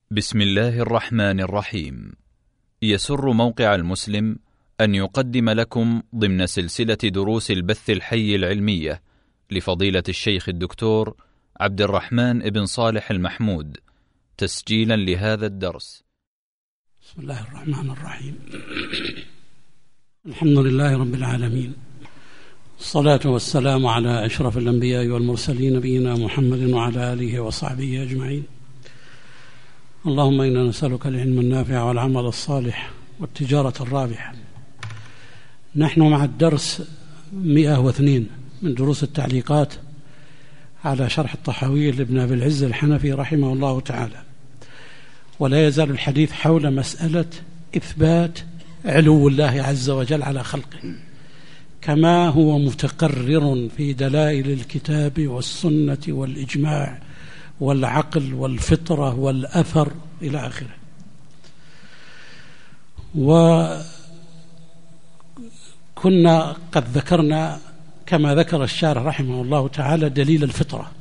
بسم الله الرحمن الرحيم. يسر موقع المسلم أن يقدم لكم ضمن سلسلة دروس البث الحي العلمية لفضيلة الشيخ الدكتور عبد الرحمن بن صالح المحمود تسجيلا لهذا الدرس. بسم الله الرحمن الرحيم. الحمد لله رب العالمين، الصلاة والسلام على أشرف الأنبياء والمرسلين نبينا محمد وعلى آله وصحبه أجمعين. اللهم إنا نسألك العلم النافع والعمل الصالح والتجارة الرابحة. نحن مع الدرس 102 من دروس التعليقات على شرح الطحاوي لابن أبي العز الحنفي رحمه الله تعالى، ولا يزال الحديث حول مسألة إثبات علو الله عز وجل على خلقه كما هو متقرر في دلائل الكتاب والسنة والإجماع والعقل والفطرة والأثر إلى آخره. وكنا قد ذكرنا كما ذكر الشارح رحمه الله تعالى دليل الفطرة،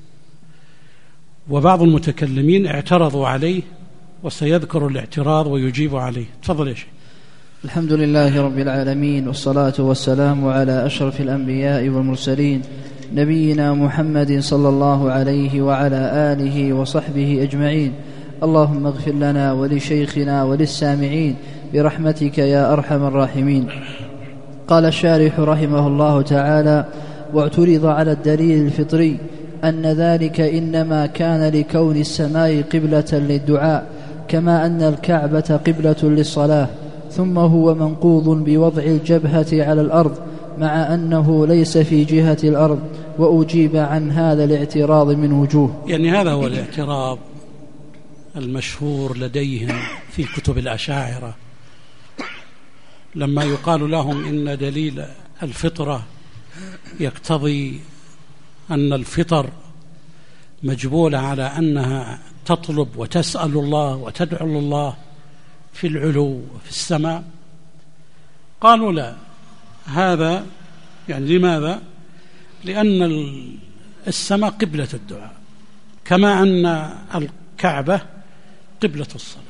وبعض المتكلمين اعترضوا عليه وسيذكر الاعتراض ويجيب عليه. تفضل يا شيخ. الحمد لله رب العالمين، والصلاة والسلام على أشرف الأنبياء والمرسلين نبينا محمد صلى الله عليه وعلى آله وصحبه أجمعين. اللهم اغفر لنا ولشيخنا وللسامعين برحمتك يا أرحم الراحمين. قال الشارح رحمه الله تعالى: واعترض على الدليل الفطري أن ذلك إنما كان لكون السماء قبلة للدعاء كما أن الكعبة قبلة للصلاة، ثم هو منقوض بوضع الجبهة على الأرض مع أنه ليس في جهة الأرض، وأجيب عن هذا الاعتراض من وجوه. يعني هذا هو الاعتراض المشهور لديهم في كتب الأشاعرة، لما يقال لهم إن دليل الفطرة يقتضي أن الفطر مجبولة على أنها تطلب وتسأل الله وتدعو الله في العلو في السماء. قالوا لا، هذا يعني لماذا؟ لأن السماء قبلة الدعاء كما أن الكعبة قبلة الصلاة.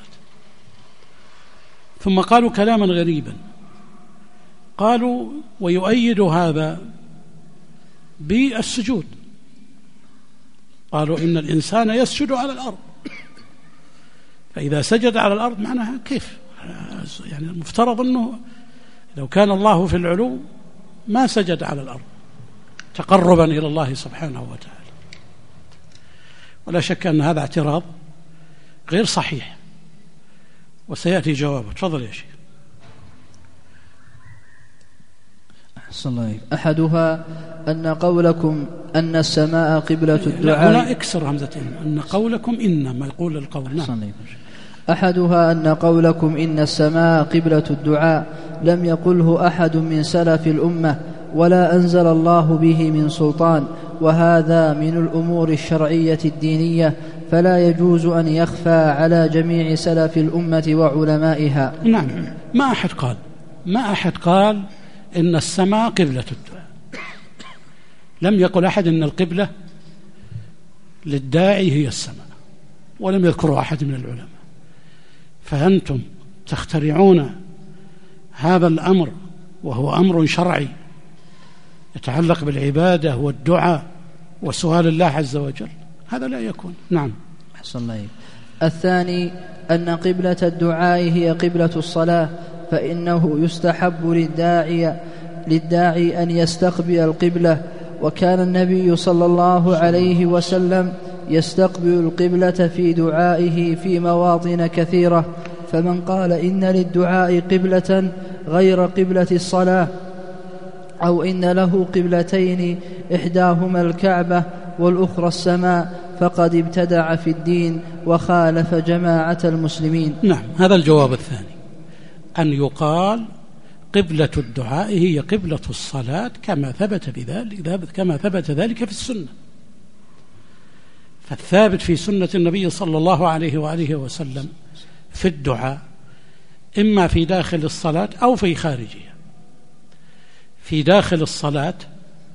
ثم قالوا كلاما غريبا، قالوا ويؤيد هذا بالسجود. قالوا إن الإنسان يسجد على الأرض، فإذا سجد على الأرض معناها كيف؟ يعني المفترض أنه لو كان الله في العلو ما سجد على الأرض تقربا إلى الله سبحانه وتعالى. ولا شك أن هذا اعتراض غير صحيح، وسيأتي جوابه. تفضل يا شيخ. أحدها أن قولكم أن السماء قبلة الدعاء. هنا اكسر همزتين، أن قولكم إنما يقول القول. نعم. أحدها أن قولكم إن السماء قبلة الدعاء لم يقله أحد من سلف الأمة ولا أنزل الله به من سلطان، وهذا من الأمور الشرعية الدينية، فلا يجوز أن يخفى على جميع سلف الأمة وعلمائها. نعم، ما أحد قال إن السماء قبلة الدعاء. لم يقل أحد إن القبلة للداعي هي السماء، ولم يذكره أحد من العلماء. فأنتم تخترعون هذا الأمر وهو أمر شرعي يتعلق بالعبادة والدعاء وسؤال الله عز وجل، هذا لا يكون. نعم. أحسن الله. الثاني أن قبلة الدعاء هي قبلة الصلاة، فإنه يستحب للداعي أن يستقبل القبلة، وكان النبي صلى الله عليه وسلم يستقبل القبلة في دعائه في مواطن كثيرة. فمن قال إن للدعاء قبلة غير قبلة الصلاة، أو إن له قبلتين إحداهما الكعبة والأخرى السماء، فقد ابتدع في الدين وخالف جماعة المسلمين. نعم، هذا الجواب الثاني، أن يقال قبلة الدعاء هي قبلة الصلاة كما ثبت ذلك في السنة. فالثابت في سنة النبي صلى الله عليه وآله وسلم في الدعاء إما في داخل الصلاة أو في خارجها. في داخل الصلاة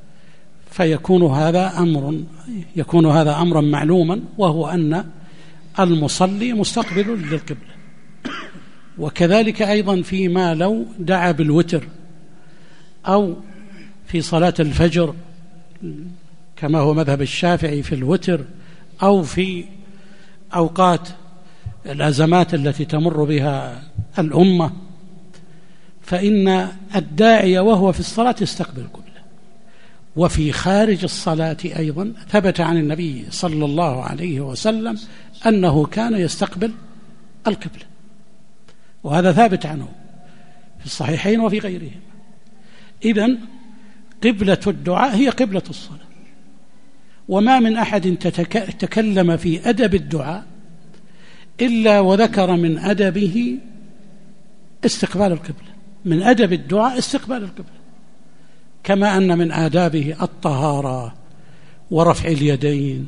فيكون هذا أمرا معلوما، وهو أن المصلي مستقبل للقبلة. وكذلك أيضا فيما لو دعا بالوتر أو في صلاة الفجر كما هو مذهب الشافعي في الوتر، أو في أوقات الأزمات التي تمر بها الأمة، فإن الداعي وهو في الصلاة يستقبل القبلة. وفي خارج الصلاة أيضا ثبت عن النبي صلى الله عليه وسلم أنه كان يستقبل القبلة، وهذا ثابت عنه في الصحيحين وفي غيرهم. إذن قبلة الدعاء هي قبلة الصلاة، وما من أحد تكلم في أدب الدعاء إلا وذكر من أدبه استقبال القبلة، من أدب الدعاء استقبال القبلة، كما أن من آدابه الطهارة ورفع اليدين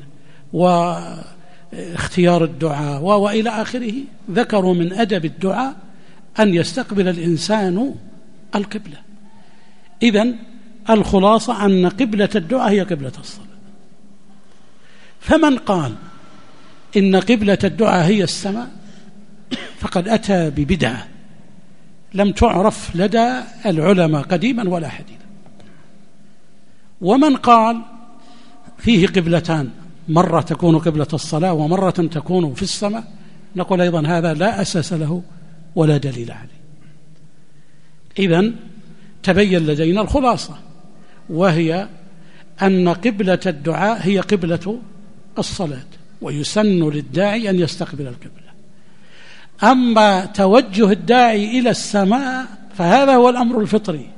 واختيار الدعاء وإلى آخره. ذكروا من أدب الدعاء أن يستقبل الإنسان القبلة. إذن الخلاصة أن قبلة الدعاء هي قبلة الصلاة. فمن قال إن قبلة الدعاء هي السماء فقد أتى ببدعة لم تعرف لدى العلماء قديما ولا حديثا. ومن قال فيه قبلتان، مرة تكون قبلة الصلاة ومرة تكون في السماء، نقول أيضا هذا لا أساس له ولا دليل عليه. إذن تبين لدينا الخلاصة، وهي أن قبلة الدعاء هي قبلة الصلاة، ويسن للداعي أن يستقبل القبلة. أما توجه الداعي إلى السماء فهذا هو الأمر الفطري،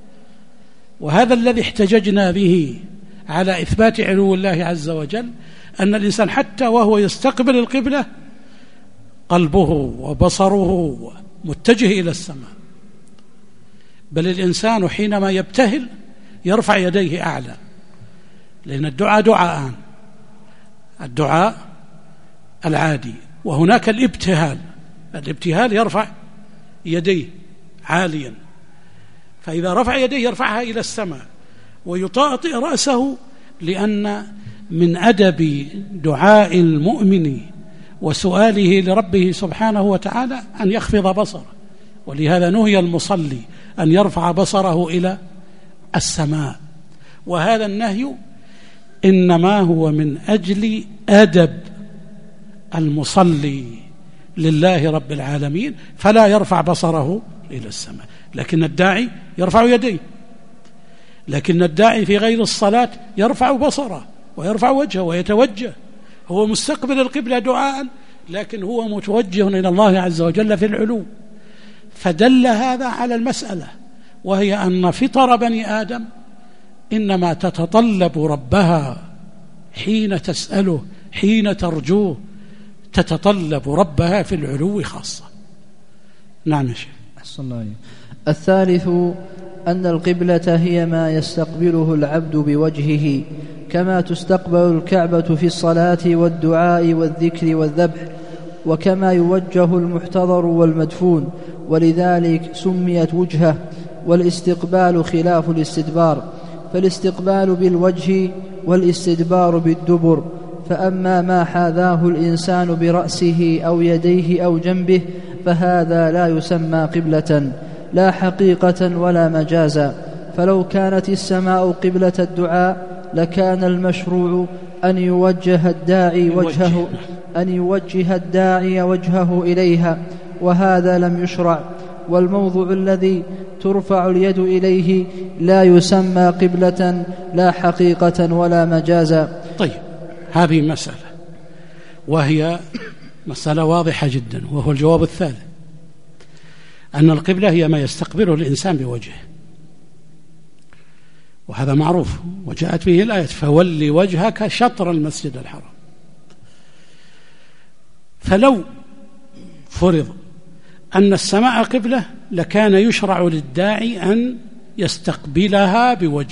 وهذا الذي احتججنا به على إثبات علو الله عز وجل، أن الإنسان حتى وهو يستقبل القبلة قلبه وبصره متجه إلى السماء، بل الإنسان حينما يبتهل يرفع يديه أعلى، لأن الدعاء دعاءان: الدعاء العادي وهناك الابتهال. الابتهال يرفع يديه عاليا، فإذا رفع يديه يرفعها إلى السماء ويطأطئ رأسه، لأن من أدب دعاء المؤمن وسؤاله لربه سبحانه وتعالى أن يخفض بصره، ولهذا نهي المصلي أن يرفع بصره إلى السماء. وهذا النهي إنما هو من أجل أدب المصلي لله رب العالمين، فلا يرفع بصره إلى السماء. لكن الداعي يرفع يديه، لكن الداعي في غير الصلاة يرفع بصره ويرفع وجهه ويتوجه، هو مستقبل القبلة دعاء، لكن هو متوجه إلى الله عز وجل في العلو. فدل هذا على المسألة، وهي أن فطر بني آدم إنما تتطلب ربها حين تسأله، حين ترجوه، تتطلب ربها في العلو خاصة. نعم يا شيخ. أحسن الله عليك. الثالث أن القبلة هي ما يستقبله العبد بوجهه، كما تستقبل الكعبة في الصلاة والدعاء والذكر والذبح، وكما يوجه المحتضر والمدفون، ولذلك سميت وجهة. والاستقبال خلاف الاستدبار، فالاستقبال بالوجه والاستدبار بالدبر. فأما ما حاذاه الإنسان برأسه أو يديه أو جنبه فهذا لا يسمى قبلة، لا حقيقة ولا مجازا. فلو كانت السماء قبلة الدعاء لكان المشروع أن يوجه الداعي وجهه إليها، وهذا لم يشرع. والموضع الذي ترفع اليد إليه لا يسمى قبلة، لا حقيقة ولا مجازا. طيب، هذه مسألة، وهي مسألة واضحة جدا، وهو الجواب الثالث: أن القبلة هي ما يستقبله الإنسان بوجهه، وهذا معروف، وجاءت به الآية: فول وجهك شطر المسجد الحرام. فلو فرض أن السماء قبلة لكان يشرع للداعي أن يستقبلها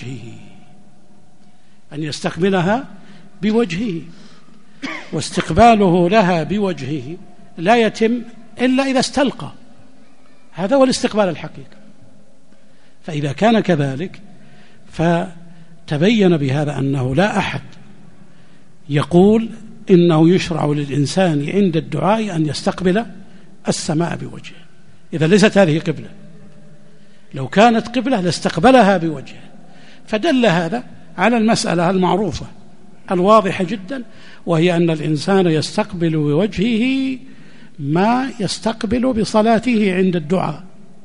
بوجهه، واستقباله لها بوجهه لا يتم إلا إذا استلقى، هذا هو الاستقبال الحقيقي. فإذا كان كذلك فتبين بهذا أنه لا أحد يقول إنه يشرع للإنسان عند الدعاء أن يستقبل السماء بوجهه. إذا ليست هذه قبلة، لو كانت قبلة لاستقبلها بوجهه. فدل هذا على المسألة المعروفة الواضحة جدا، وهي أن الإنسان يستقبل بوجهه ما يستقبل بصلاته عند الدعاء،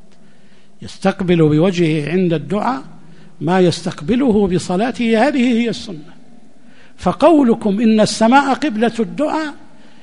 يستقبل بوجهه عند الدعاء ما يستقبله بصلاته، هذه هي السنة. فقولكم إن السماء قبلة الدعاء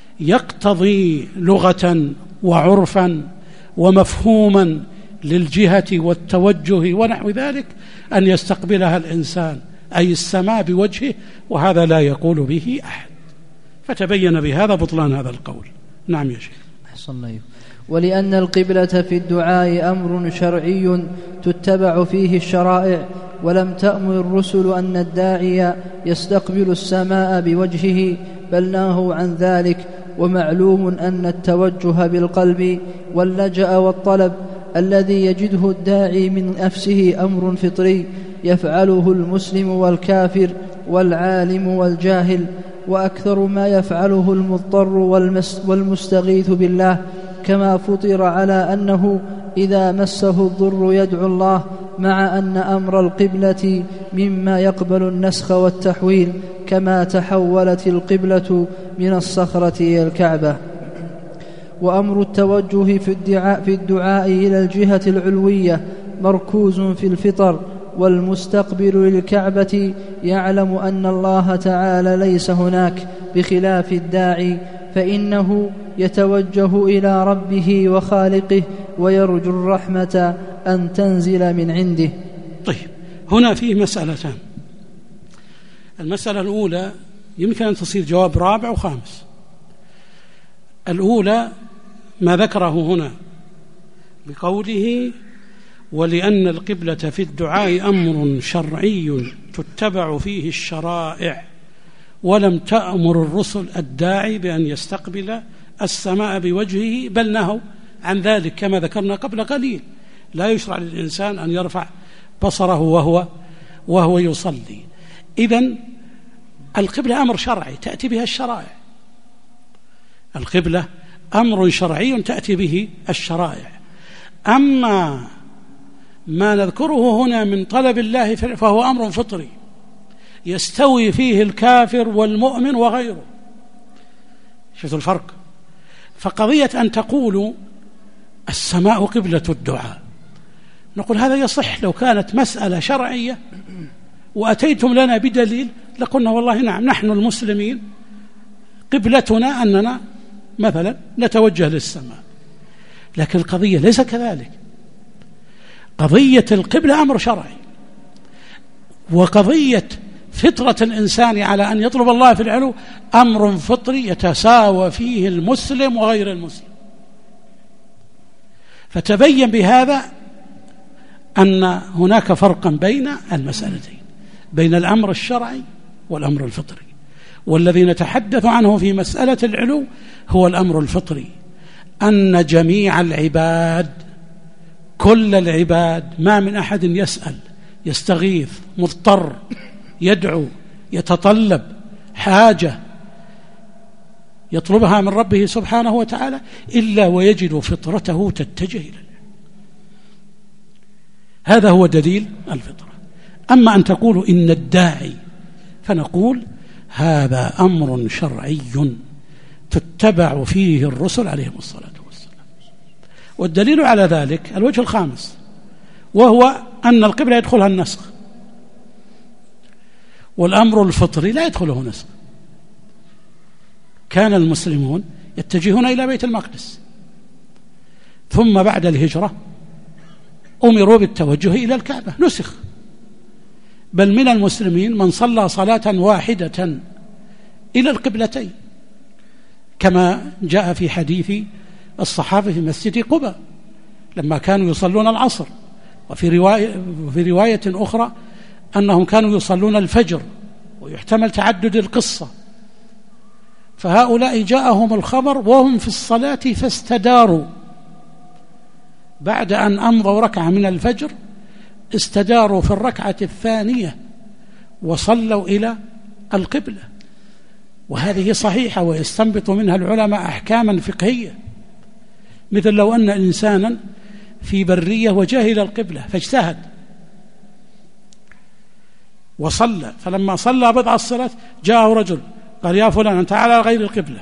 يقتضي لغة وعرفا ومفهوما للجهة والتوجه ونحو ذلك أن يستقبلها الإنسان، أي السماء بوجهه، وهذا لا يقول به أحد. فتبين بهذا بطلان هذا القول. نعم يا شيخ. أحسن الله. ولأن القبلة في الدعاء أمر شرعي تتبع فيه الشرائع، ولم تأمر الرسل أن الداعي يستقبل السماء بوجهه، بل ناهوا عن ذلك. ومعلوم أن التوجه بالقلب واللجأ والطلب الذي يجده الداعي من نفسه أمر فطري يفعله المسلم والكافر والعالم والجاهل، وأكثر ما يفعله المضطر والمستغيث بالله، كما فطر على أنه إذا مسه الضر يدعو الله، مع أن أمر القبلة مما يقبل النسخ والتحويل، كما تحولت القبلة من الصخرة إلى الكعبة. وأمر التوجه في الدعاء إلى الجهة العلوية مركوز في الفطر، والمستقبل للكعبة يعلم أن الله تعالى ليس هناك، بخلاف الداعي فإنه يتوجه إلى ربه وخالقه ويرجو الرحمة أن تنزل من عنده. طيب، هنا فيه مسألتان. المسألة الأولى يمكن أن تصير جواب رابع وخامس. الأولى ما ذكره هنا بقوله ولأن القبلة في الدعاء أمر شرعي تتبع فيه الشرائع، ولم تأمر الرسل الداعي بأن يستقبل السماء بوجهه، بل نهوا عن ذلك كما ذكرنا قبل قليل. لا يشرع للإنسان أن يرفع بصره وهو يصلي. إذن القبلة أمر شرعي تأتي بها الشرائع، القبلة أمر شرعي تأتي به الشرائع. أما ما نذكره هنا من طلب الله فهو أمر فطري يستوي فيه الكافر والمؤمن وغيره. شفتوا الفرق؟ فقضية أن تقولوا السماء قبلة الدعاء، نقول هذا يصح لو كانت مسألة شرعية وأتيتم لنا بدليل لقلنا والله نعم، نحن المسلمين قبلتنا أننا مثلا نتوجه للسماء. لكن القضية ليس كذلك. قضية القبلة أمر شرعي، وقضية فطرة الإنسان على أن يطلب الله في العلو أمر فطري يتساوى فيه المسلم وغير المسلم. فتبين بهذا أن هناك فرقا بين المسألتين، بين الأمر الشرعي والأمر الفطري. والذي نتحدث عنه في مسألة العلو هو الأمر الفطري، أن جميع العباد، كل العباد، ما من أحد يسأل يستغيث مضطر يدعو يتطلب حاجة يطلبها من ربه سبحانه وتعالى إلا ويجد فطرته تتجه إليه. هذا هو دليل الفطرة. أما أن تقولوا إن الداعي، فنقول هذا أمر شرعي تتبع فيه الرسل عليهم الصلاة والسلام. والدليل على ذلك الوجه الخامس، وهو أن القبلة يدخلها النسخ، والأمر الفطري لا يدخله نسخ. كان المسلمون يتجهون إلى بيت المقدس، ثم بعد الهجرة أمروا بالتوجه إلى الكعبة، نسخ. بل من المسلمين من صلى صلاة واحدة إلى القبلتين، كما جاء في حديث الصحابة في مسجد قباء لما كانوا يصلون العصر، وفي رواية أخرى أنهم كانوا يصلون الفجر، ويحتمل تعدد القصة. فهؤلاء جاءهم الخبر وهم في الصلاة فاستداروا، بعد أن أمضوا ركعة من الفجر استداروا في الركعة الثانية وصلوا إلى القبلة. وهذه صحيحة، ويستنبط منها العلماء أحكاما فقهية، مثل لو أن إنسانا في برية وجهل القبلة فاجتهد وصلى، فلما صلى بضع الصلاة جاءه رجل قال يا فلان أنت على غير القبلة،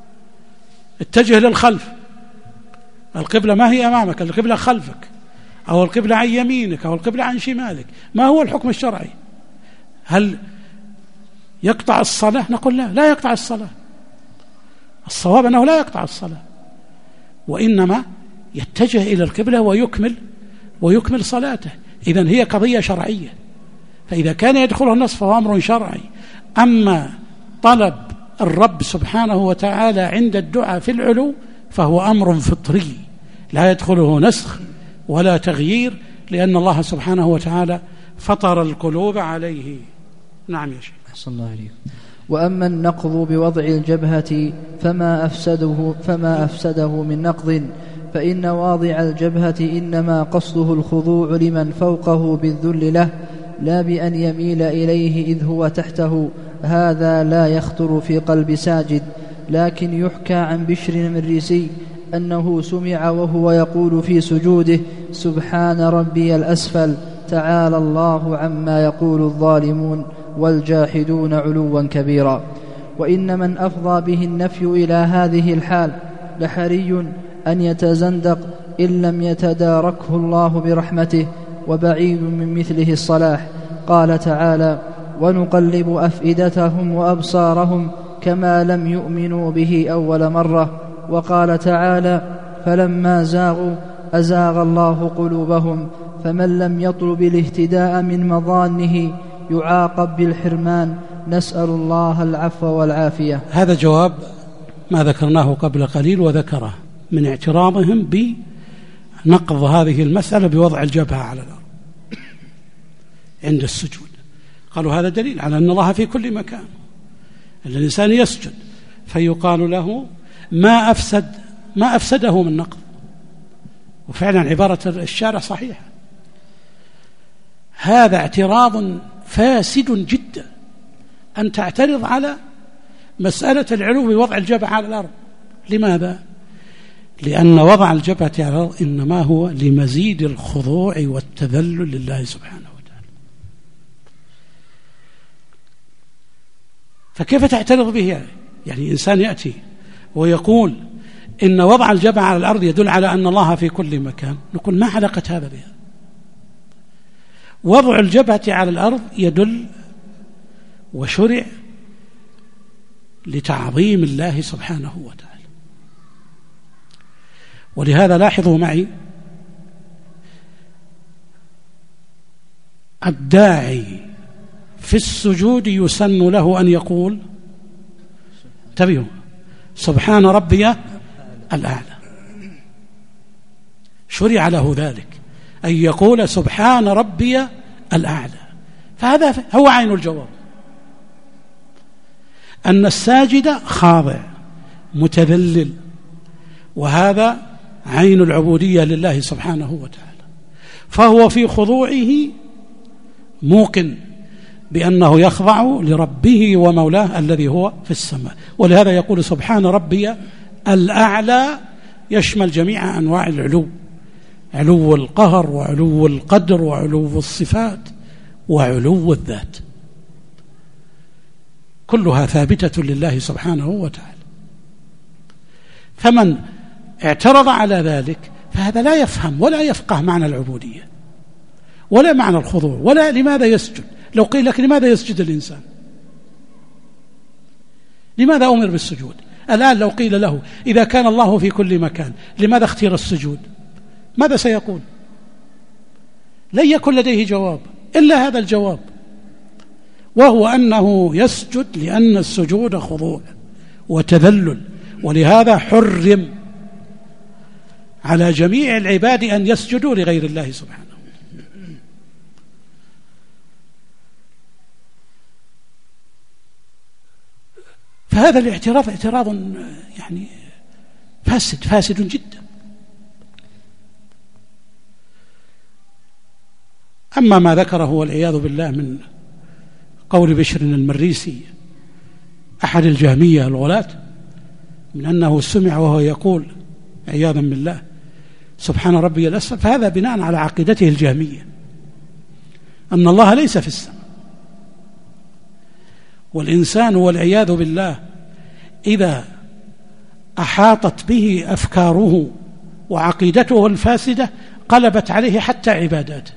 اتجه للخلف، القبلة ما هي أمامك، القبلة خلفك، أو القبلة عن يمينك أو القبلة عن شمالك. ما هو الحكم الشرعي؟ هل يقطع الصلاة؟ نقول لا يقطع الصلاة. الصواب أنه لا يقطع الصلاة، وإنما يتجه إلى القبلة ويكمل صلاته. إذن هي قضية شرعية، فإذا كان يدخله النص فهو أمر شرعي. أما طلب الرب سبحانه وتعالى عند الدعاء في العلو فهو أمر فطري لا يدخله نسخ ولا تغيير، لأن الله سبحانه وتعالى فطر القلوب عليه. نعم يا شيخ. أحسن الله عليك. وأما النقض بوضع الجبهة فما أفسده من نقض، فإن واضع الجبهة إنما قصده الخضوع لمن فوقه بالذل له، لا بأن يميل إليه إذ هو تحته، هذا لا يخطر في قلب ساجد. لكن يحكى عن بشر المريسي أنه سمع وهو يقول في سجوده سبحان ربي الأسفل، تعالى الله عما يقول الظالمون والجاحدون علوا كبيرا. وإن من أفضى به النفي إلى هذه الحال لحري أن يتزندق إن لم يتداركه الله برحمته، وبعيد من مثله الصلاح. قال تعالى ونقلب أفئدتهم وأبصارهم كما لم يؤمنوا به أول مرة. وقال تعالى فلما زاغوا أزاغ الله قلوبهم، فمن لم يطلب الاهتداء من مظانه يعاقب بالحرمان، نسأل الله العفو والعافية. هذا جواب ما ذكرناه قبل قليل وذكره من اعتراضهم بنقض هذه المسألة بوضع الجبهة على الأرض عند السجود. قالوا هذا دليل على أن الله في كل مكان، الإنسان يسجد فيقال له ما أفسده من نقض. وفعلا عبارة الشارع صحيحة. هذا اعتراض فاسد جدا أن تعترض على مسألة العلو بوضع الجبهة على الأرض. لماذا؟ لأن وضع الجبهة على الأرض إنما هو لمزيد الخضوع والتذلل لله سبحانه وتعالى. فكيف تعترض به؟ يعني إنسان يأتي ويقول إن وضع الجبهة على الأرض يدل على أن الله في كل مكان، نقول ما علاقة هذا بها؟ وضع الجبهة على الأرض يدل وشرع لتعظيم الله سبحانه وتعالى. ولهذا لاحظوا معي الداعي في السجود يسن له أن يقول انتبهوا سبحان ربي الأعلى، شرع له ذلك أن يقول سبحان ربي الأعلى. فهذا هو عين الجواب، أن الساجد خاضع متذلل، وهذا عين العبودية لله سبحانه وتعالى. فهو في خضوعه موقن بأنه يخضع لربه ومولاه الذي هو في السماء. ولهذا يقول سبحان ربي الأعلى، يشمل جميع أنواع العلو، علو القهر وعلو القدر وعلو الصفات وعلو الذات، كلها ثابتة لله سبحانه وتعالى. فمن اعترض على ذلك فهذا لا يفهم ولا يفقه معنى العبودية ولا معنى الخضوع ولا لماذا يسجد. لو قيل لك لماذا يسجد الإنسان، لماذا أمر بالسجود؟ الآن لو قيل له إذا كان الله في كل مكان لماذا اختير السجود، ماذا سيقول؟ لن يكن لديه جواب إلا هذا الجواب، وهو أنه يسجد لأن السجود خضوع وتذلل، ولهذا حرم على جميع العباد أن يسجدوا لغير الله سبحانه. فهذا الاعتراض اعتراض يعني فاسد جدا. أما ما ذكره والعياذ بالله من قول بشر المريسي أحد الجهمية الغلاة من أنه سمع وهو يقول عياذا بالله سبحان ربي الأسفل، فهذا بناء على عقيدته الجهمية أن الله ليس في السماء. والإنسان والعياذ بالله إذا أحاطت به أفكاره وعقيدته الفاسدة قلبت عليه حتى عباداته،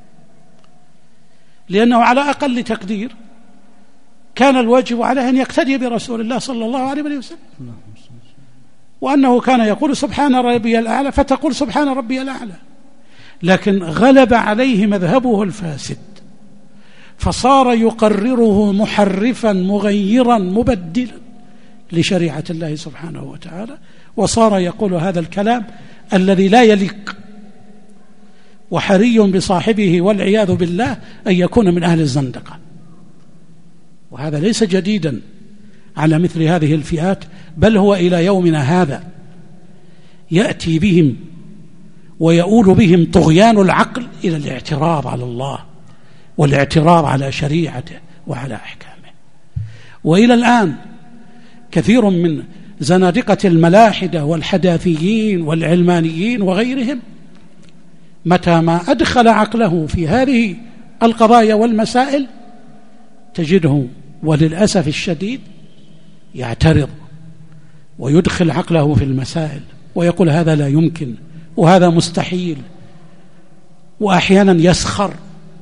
لأنه على أقل تقدير كان الواجب عليه أن يقتدي برسول الله صلى الله عليه وسلم، وأنه كان يقول سبحان ربي الأعلى فتقول سبحان ربي الأعلى، لكن غلب عليه مذهبه الفاسد فصار يقرره محرفا مغيرا مبدلا لشريعة الله سبحانه وتعالى، وصار يقول هذا الكلام الذي لا يليق، وحري بصاحبه والعياذ بالله أن يكون من أهل الزندقة. وهذا ليس جديدا على مثل هذه الفئات، بل هو إلى يومنا هذا يأتي بهم ويؤول بهم طغيان العقل إلى الاعتراض على الله والاعتراض على شريعته وعلى أحكامه. وإلى الآن كثير من زنادقة الملاحدة والحداثيين والعلمانيين وغيرهم متى ما أدخل عقله في هذه القضايا والمسائل تجده وللأسف الشديد يعترض ويدخل عقله في المسائل ويقول هذا لا يمكن وهذا مستحيل، وأحيانا يسخر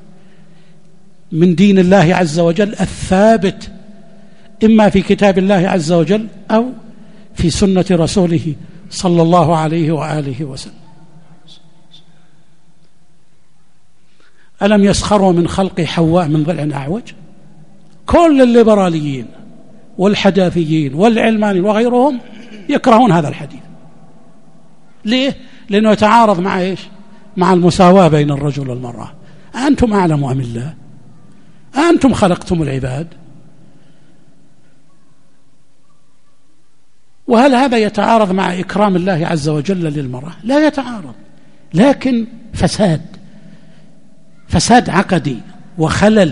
من دين الله عز وجل الثابت إما في كتاب الله عز وجل أو في سنة رسوله صلى الله عليه وآله وسلم. ألم يسخروا من خلق حواء من ضلع أعوج؟ كل الليبراليين والحداثيين والعلمانيين وغيرهم يكرهون هذا الحديث. ليه؟ لأنه يتعارض مع إيش؟ مع المساواة بين الرجل والمرأة. أنتم أعلم أم الله؟ أنتم خلقتم العباد؟ وهل هذا يتعارض مع إكرام الله عز وجل للمرأة؟ لا يتعارض، لكن فساد عقدي وخلل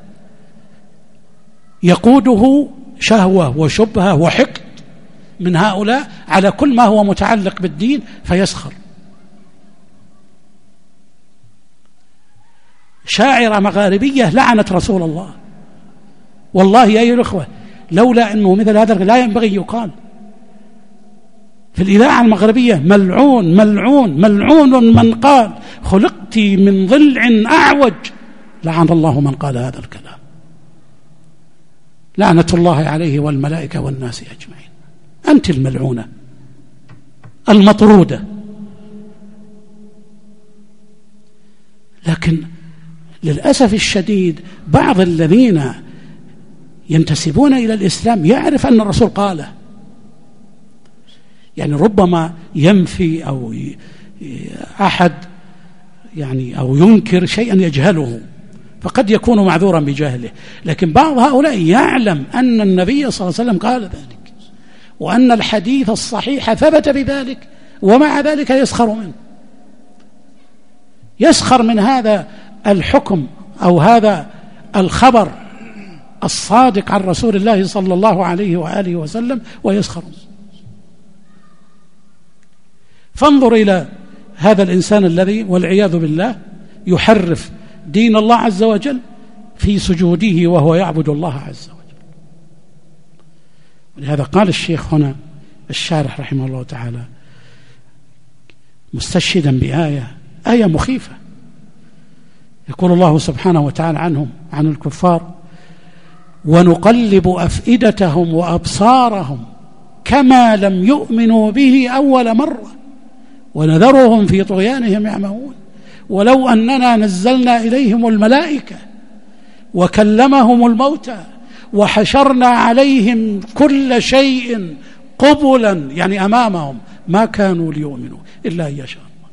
يقوده شهوة وشبهة وحقد من هؤلاء على كل ما هو متعلق بالدين فيسخر. شاعرة مغاربية لعنت رسول الله، والله يا أيها الأخوة لولا أنه مثل هذا لا ينبغي يقال في الإذاعة المغربية ملعون ملعون ملعون من قال خلقت من ضلع أعوج، لعن الله من قال هذا الكلام، لعنة الله عليه والملائكة والناس أجمعين. أنت الملعونة المطرودة. لكن للأسف الشديد بعض الذين ينتسبون إلى الإسلام يعرف أن الرسول قاله، يعني ربما ينفي أو أحد يعني أو ينكر شيئا يجهله فقد يكون معذورا بجهله، لكن بعض هؤلاء يعلم أن النبي صلى الله عليه وسلم قال ذلك وأن الحديث الصحيح ثبت بذلك، ومع ذلك يسخر من هذا الحكم أو هذا الخبر الصادق عن رسول الله صلى الله عليه وآله وسلم ويسخر. فانظر إلى هذا الإنسان الذي والعياذ بالله يحرف دين الله عز وجل في سجوده وهو يعبد الله عز وجل. ولهذا قال الشيخ هنا الشارح رحمه الله تعالى مستشهدا بآية مخيفة، يقول الله سبحانه وتعالى عنهم عن الكفار ونقلب أفئدتهم وأبصارهم كما لم يؤمنوا به أول مرة ونذرهم في طغيانهم يعمهون ولو أننا نزلنا إليهم الملائكة وكلمهم الموتى وحشرنا عليهم كل شيء قبلا يعني أمامهم ما كانوا ليؤمنوا إلا أن يشاء الله.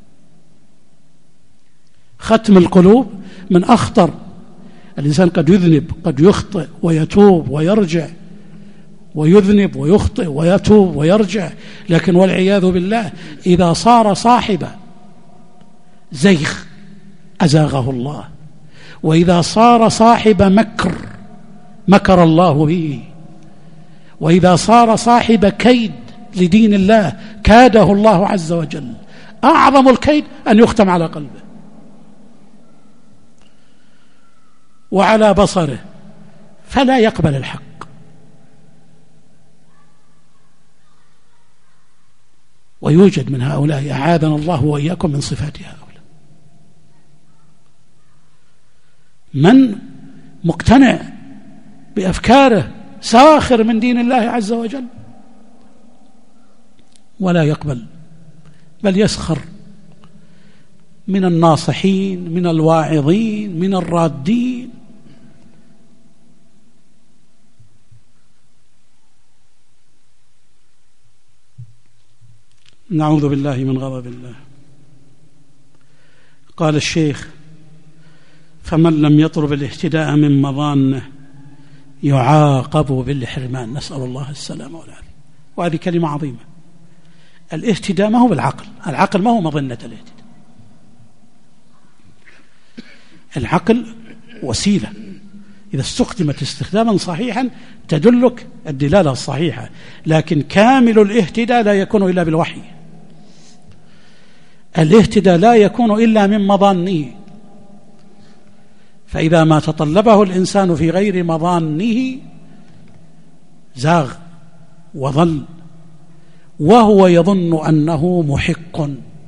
ختم القلوب من أخطر. الإنسان قد يذنب قد يخطئ ويتوب ويرجع ويذنب ويخطئ ويتوب ويرجع، لكن والعياذ بالله إذا صار صاحب زيغ أزاغه الله، وإذا صار صاحب مكر الله به وإذا صار صاحب كيد لدين الله كاده الله عز وجل. أعظم الكيد أن يختم على قلبه وعلى بصره فلا يقبل الحق. ويوجد من هؤلاء أعاذنا الله وإياكم من صفات هؤلاء من مقتنع بأفكاره ساخر من دين الله عز وجل ولا يقبل، بل يسخر من الناصحين، من الواعظين، من الرادين. نعوذ بالله من غضب الله. قال الشيخ: فمن لم يطلب الاهتداء من مظانه يعاقب بالحرمان، نسأل الله السلامة والعافية. وهذه كلمة عظيمة. الاهتداء ما هو بالعقل، العقل ما هو مظنة الاهتداء، العقل وسيلة إذا استخدمت استخداما صحيحا تدلك الدلالة الصحيحة، لكن كامل الاهتداء لا يكون إلا بالوحي. الاهتداء لا يكون إلا من مظانه، فإذا ما تطلبه الإنسان في غير مظانه زاغ وضل وهو يظن أنه محق.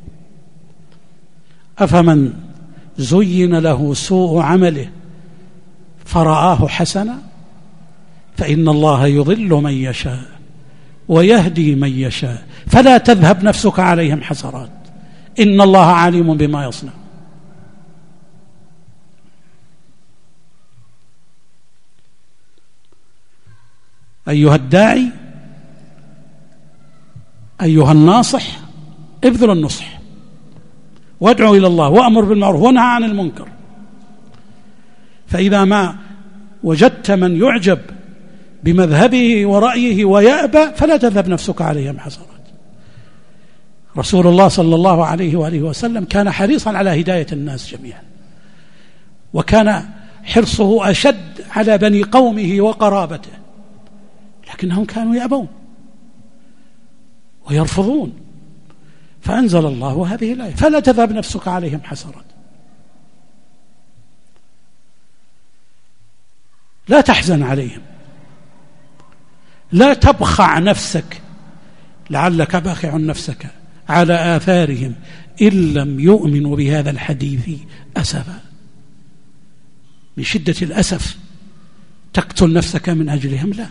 أفمن زين له سوء عمله فرآه حسنا فإن الله يضل من يشاء ويهدي من يشاء فلا تذهب نفسك عليهم حسرات إن الله عليم بما يصنع. أيها الداعي، أيها الناصح، ابذل النصح وادعو إلى الله وأمر بالمعروف وانهى عن المنكر. فإذا ما وجدت من يعجب بمذهبه ورأيه ويأبى فلا تذهب نفسك عليهم حسرات. رسول الله صلى الله عليه وآله وسلم كان حريصا على هداية الناس جميعا، وكان حرصه أشد على بني قومه وقرابته، لكنهم كانوا يأبون ويرفضون، فأنزل الله هذه الآية: فلا تذهب نفسك عليهم حسرات. لا تحزن عليهم، لا تبخع نفسك، لعلك باخع نفسك على آثارهم إن لم يؤمنوا بهذا الحديث أسفا. من شدة الأسف تقتل نفسك من أجلهم؟ لا.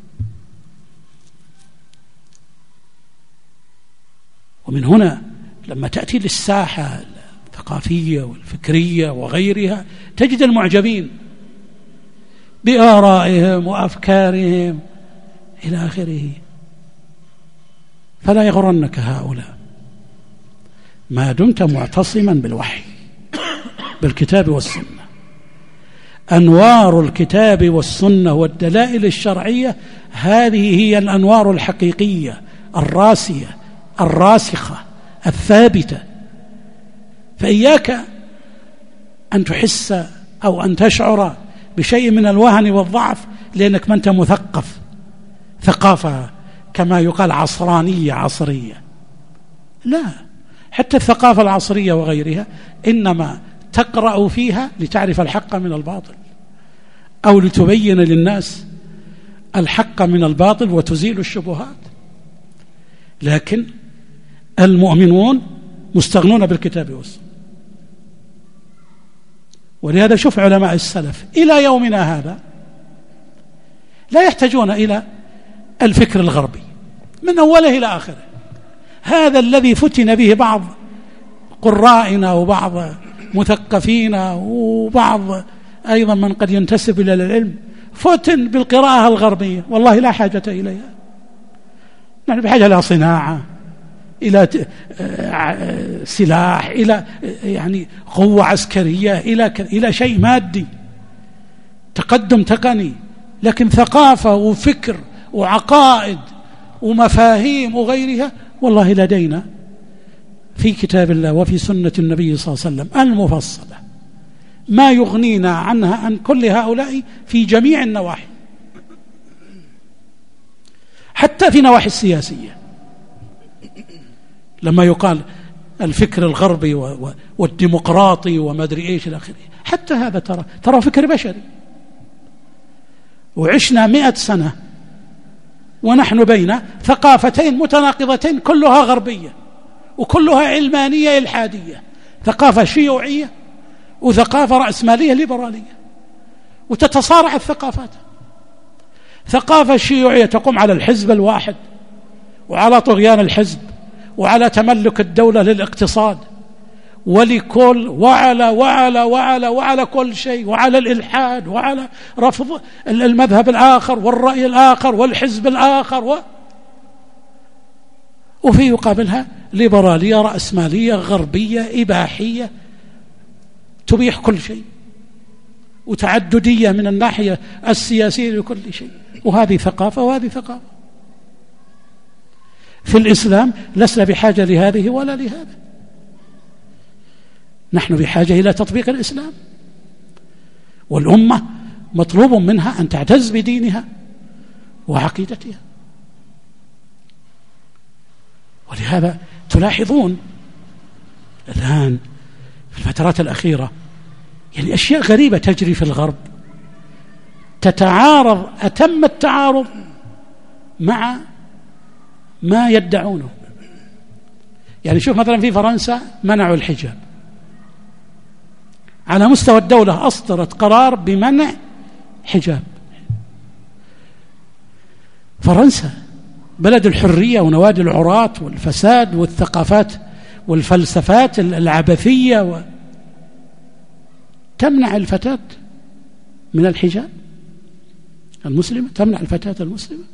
ومن هنا لما تأتي للساحة الثقافية والفكرية وغيرها تجد المعجبين بآرائهم وأفكارهم إلى آخره. فلا يغرنك هؤلاء ما دمت معتصما بالوحي، بالكتاب والسنة. أنوار الكتاب والسنة والدلائل الشرعية هذه هي الأنوار الحقيقية الراسية الراسخة الثابتة. فإياك أن تحس أو أن تشعر بشيء من الوهن والضعف لأنك ما أنت مثقف ثقافة كما يقال عصرانية عصرية. لا، حتى الثقافة العصرية وغيرها إنما تقرأ فيها لتعرف الحق من الباطل أو لتبين للناس الحق من الباطل وتزيل الشبهات. لكن المؤمنون مستغنون بالكتاب والسنة. ولهذا شوف علماء السلف إلى يومنا هذا لا يحتاجون إلى الفكر الغربي من أوله إلى آخره. هذا الذي فتن به بعض قرائنا وبعض مثقفينا وبعض أيضا من قد ينتسب إلى العلم فتن بالقراءة الغربية، والله لا حاجة إليها. نحن بحاجة إلى صناعة، إلى سلاح، إلى يعني قوة عسكرية، إلى شيء مادي، تقدم تقني. لكن ثقافة وفكر وعقائد ومفاهيم وغيرها والله لدينا في كتاب الله وفي سنة النبي صلى الله عليه وسلم المفصلة ما يغنينا عنها عن كل هؤلاء في جميع النواحي. حتى في نواحي السياسية، لما يقال الفكر الغربي والديمقراطي وما أدري إيش إلى آخره، حتى هذا ترى فكر بشري. وعشنا 100 سنة ونحن بين ثقافتين متناقضتين كلها غربية وكلها علمانية إلحادية، ثقافة شيوعية وثقافة رأسمالية ليبرالية، وتتصارع الثقافات. ثقافة شيوعية تقوم على الحزب الواحد وعلى طغيان الحزب وعلى تملك الدولة للاقتصاد ولكل وعلى كل شيء، وعلى الإلحاد وعلى رفض المذهب الآخر والرأي الآخر والحزب الآخر وفي يقابلها ليبرالية رأسمالية غربية إباحية تبيح كل شيء، وتعددية من الناحية السياسية لكل شيء. وهذه ثقافة وهذه ثقافة. في الإسلام لسنا بحاجة لهذه ولا لهذا، نحن بحاجة إلى تطبيق الإسلام، والأمة مطلوب منها أن تعتز بدينها وعقيدتها. ولهذا تلاحظون الآن في الفترات الأخيرة يعني أشياء غريبة تجري في الغرب، تتعارض أتم التعارض مع ما يدعونه. يعني شوف مثلا في فرنسا منعوا الحجاب، على مستوى الدولة أصدرت قرار بمنع حجاب. فرنسا بلد الحرية ونوادي العراة والفساد والثقافات والفلسفات العبثية، تمنع الفتاة من الحجاب المسلمة، تمنع الفتاة المسلمة.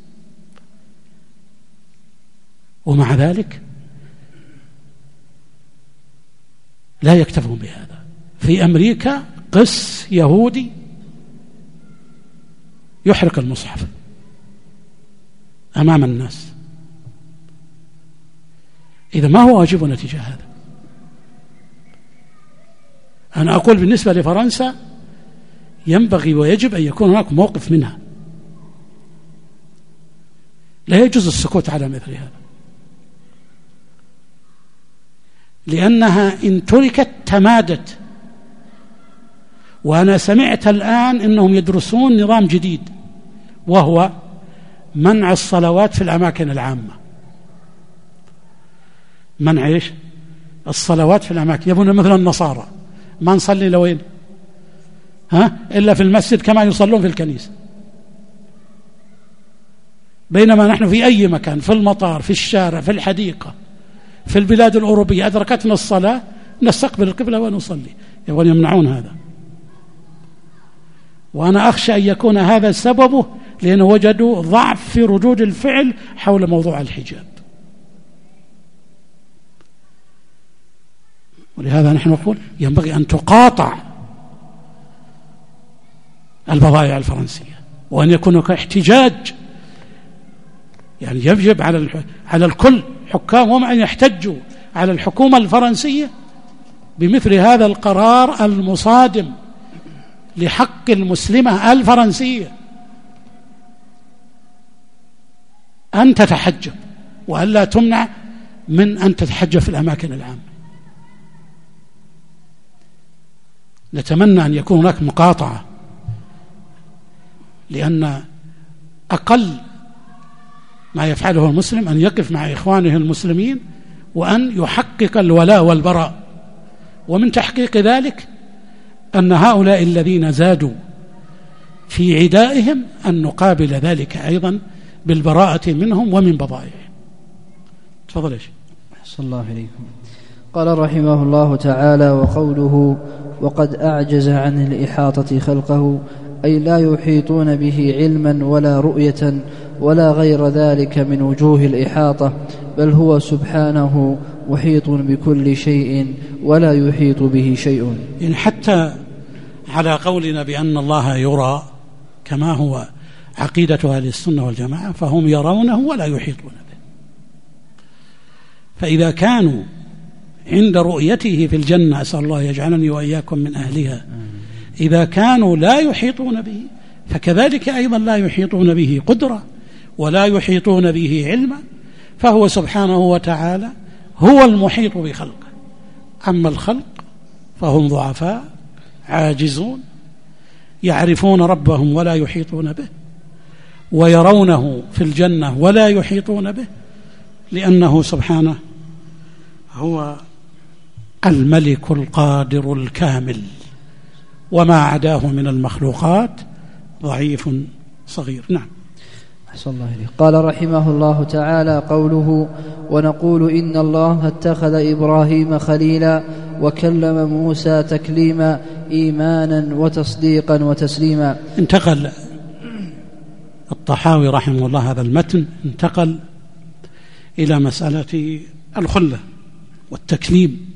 ومع ذلك لا يكتفون بهذا. في أمريكا قس يهودي يحرق المصحف أمام الناس. إذا ما هو واجبنا تجاه هذا؟ أنا أقول بالنسبة لفرنسا ينبغي ويجب أن يكون هناك موقف منها، لا يجوز السكوت على مثل هذا، لأنها إن تركت تمادت. وأنا سمعت الآن أنهم يدرسون نظام جديد، وهو منع الصلوات في الأماكن العامة. منع إيش؟ الصلوات في الأماكن. يبون مثل النصارى ما نصلي لوين؟ إلا في المسجد كما يصلون في الكنيسة، بينما نحن في أي مكان، في المطار، في الشارع، في الحديقة، في البلاد الأوروبية أدركتنا الصلاة نستقبل القبلة ونصلي. يبون يمنعون هذا، وأنا أخشى أن يكون هذا سببه، لأنه وجدوا ضعف في ردود الفعل حول موضوع الحجاب. ولهذا نحن نقول ينبغي أن تقاطع البضائع الفرنسية، وأن يكون هناك احتجاج. يعني يجب على الكل حكام وهم أن يحتجوا على الحكومة الفرنسية بمثل هذا القرار المصادم لحق المسلمة الفرنسية أن تتحجب، وأن لا تمنع من أن تتحجب في الأماكن العامة. نتمنى أن يكون هناك مقاطعة، لأن أقل ما يفعله المسلم أن يقف مع إخوانه المسلمين وأن يحقق الولاء والبراء. ومن تحقيق ذلك أن هؤلاء الذين زادوا في عدائهم أن نقابل ذلك أيضا بالبراءة منهم ومن بضائعهم. تفضل يا شيخ. أحسن الله إليكم. قال رحمه الله تعالى: وقوله وقد أعجز عن الإحاطة خلقه، أي لا يحيطون به علما ولا رؤية ولا غير ذلك من وجوه الإحاطة، بل هو سبحانه محيط بكل شيء ولا يحيط به شيء. يعني حتى على قولنا بأن الله يرى كما هو عقيدة أهل السنة والجماعة، فهم يرونه ولا يحيطون به. فإذا كانوا عند رؤيته في الجنة، أسأل الله يجعلني وإياكم من أهلها، إذا كانوا لا يحيطون به، فكذلك أيضا لا يحيطون به قدرة ولا يحيطون به علما، فهو سبحانه وتعالى هو المحيط بخلقه. أما الخلق فهم ضعفاء عاجزون، يعرفون ربهم ولا يحيطون به، ويرونه في الجنة ولا يحيطون به، لأنه سبحانه هو الملك القادر الكامل، وما عداه من المخلوقات ضعيف صغير. نعم. أحسن الله إليك. قال رحمه الله تعالى: قوله: ونقول إن الله اتخذ إبراهيم خليلا وكلم موسى تكليما إيمانا وتصديقا وتسليما. انتقل الطحاوي رحمه الله هذا المتن، انتقل إلى مسألة الخلة والتكليم،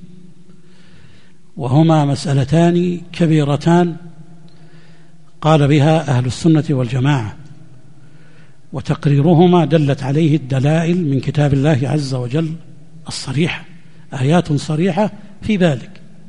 وهما مسألتان كبيرتان قال بها أهل السنة والجماعة، وتقريرهما دلت عليه الدلائل من كتاب الله عز وجل الصريحة، آيات صريحة في ذلك.